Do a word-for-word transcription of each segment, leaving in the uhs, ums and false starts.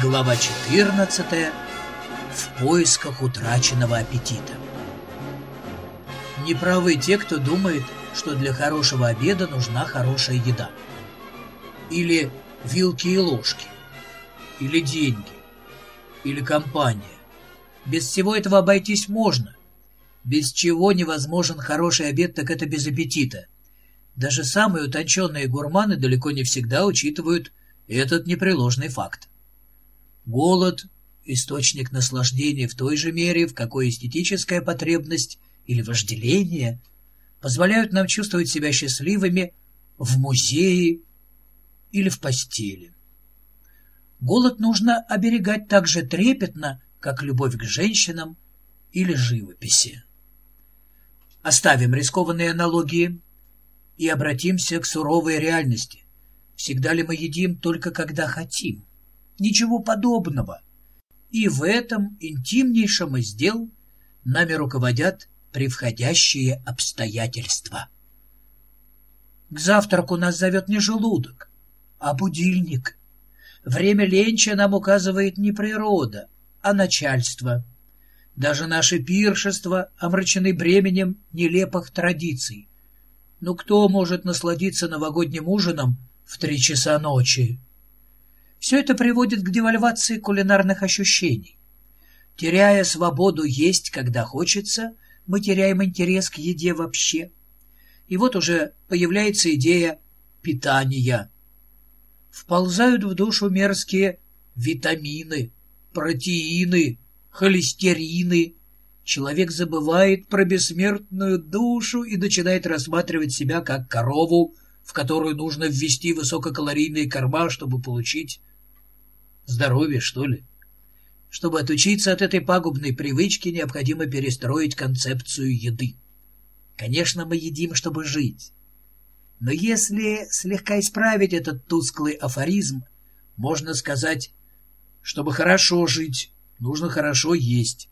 Глава четырнадцатая. В поисках утраченного аппетита. Неправы те, кто думает, что для хорошего обеда нужна хорошая еда. Или вилки и ложки. Или деньги. Или компания. Без всего этого обойтись можно. Без чего невозможен хороший обед, так это без аппетита. Даже самые утонченные гурманы далеко не всегда учитывают этот непреложный факт. Голод – источник наслаждения в той же мере, в какой эстетическая потребность или вожделение позволяют нам чувствовать себя счастливыми в музее или в постели. Голод нужно оберегать так же трепетно, как любовь к женщинам или живописи. Оставим рискованные аналогии и обратимся к суровой реальности. Всегда ли мы едим только когда хотим? Ничего подобного. И в этом интимнейшем из дел нами руководят превходящие обстоятельства. К завтраку нас зовет не желудок, а будильник. Время ленча нам указывает не природа, а начальство. Даже наши пиршества омрачены бременем нелепых традиций. Но кто может насладиться новогодним ужином в три часа ночи? Все это приводит к девальвации кулинарных ощущений. Теряя свободу есть, когда хочется, мы теряем интерес к еде вообще. И вот уже появляется идея питания. Вползают в душу мерзкие витамины, протеины, холестерины. Человек забывает про бессмертную душу и начинает рассматривать себя как корову, в которую нужно ввести высококалорийные корма, чтобы получить здоровье, что ли. Чтобы отучиться от этой пагубной привычки, необходимо перестроить концепцию еды. Конечно, мы едим, чтобы жить. Но если слегка исправить этот тусклый афоризм, можно сказать, чтобы хорошо жить, нужно хорошо есть.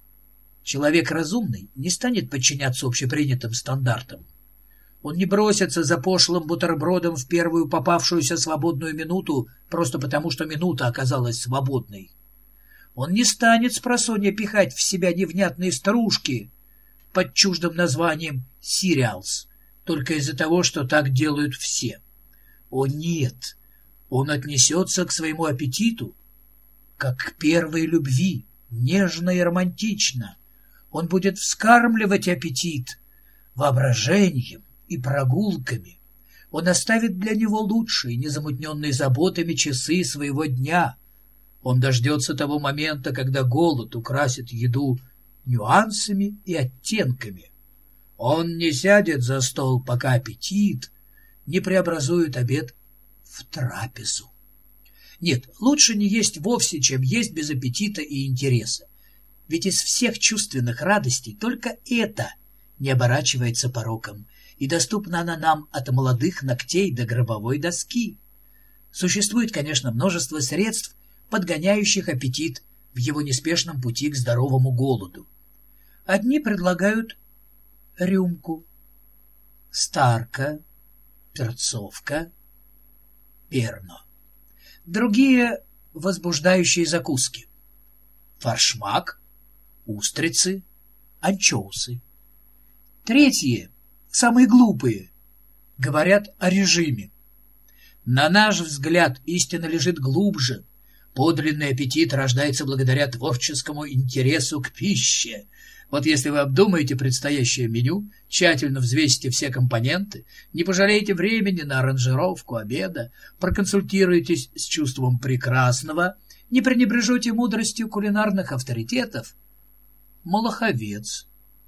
Человек разумный не станет подчиняться общепринятым стандартам. Он не бросится за пошлым бутербродом в первую попавшуюся свободную минуту, просто потому что минута оказалась свободной. Он не станет спросонья пихать в себя невнятные стружки под чуждым названием «сириалс», только из-за того, что так делают все. О нет, он отнесется к своему аппетиту, как к первой любви, нежно и романтично. Он будет вскармливать аппетит воображением и прогулками. Он оставит для него лучшие, незамутненные заботами часы своего дня. Он дождется того момента, когда голод украсит еду нюансами и оттенками. Он не сядет за стол, пока аппетит не преобразует обед в трапезу. Нет, лучше не есть вовсе, чем есть без аппетита и интереса. Ведь из всех чувственных радостей только это не оборачивается пороком, и доступна она нам от молодых ногтей до гробовой доски. Существует, конечно, множество средств, подгоняющих аппетит в его неспешном пути к здоровому голоду. Одни предлагают рюмку, старка, перцовка, перно. Другие — возбуждающие закуски. Форшмак, устрицы, анчоусы. Третьи, самые глупые, говорят о режиме. На наш взгляд, истина лежит глубже. Подлинный аппетит рождается благодаря творческому интересу к пище. Вот если вы обдумаете предстоящее меню, тщательно взвесите все компоненты, не пожалеете времени на аранжировку обеда, проконсультируетесь с чувством прекрасного, не пренебрежете мудростью кулинарных авторитетов, Малаховец,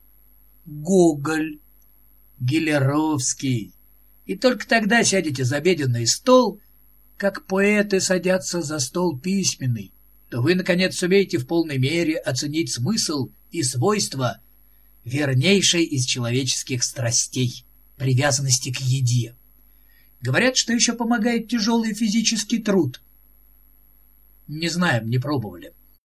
Гоголь, Гелеровский, и только тогда сядете за обеденный стол, как поэты садятся за стол письменный, то вы, наконец, сумеете в полной мере оценить смысл и свойства вернейшей из человеческих страстей — привязанности к еде. Говорят, что еще помогает тяжелый физический труд. Не знаем, не пробовали.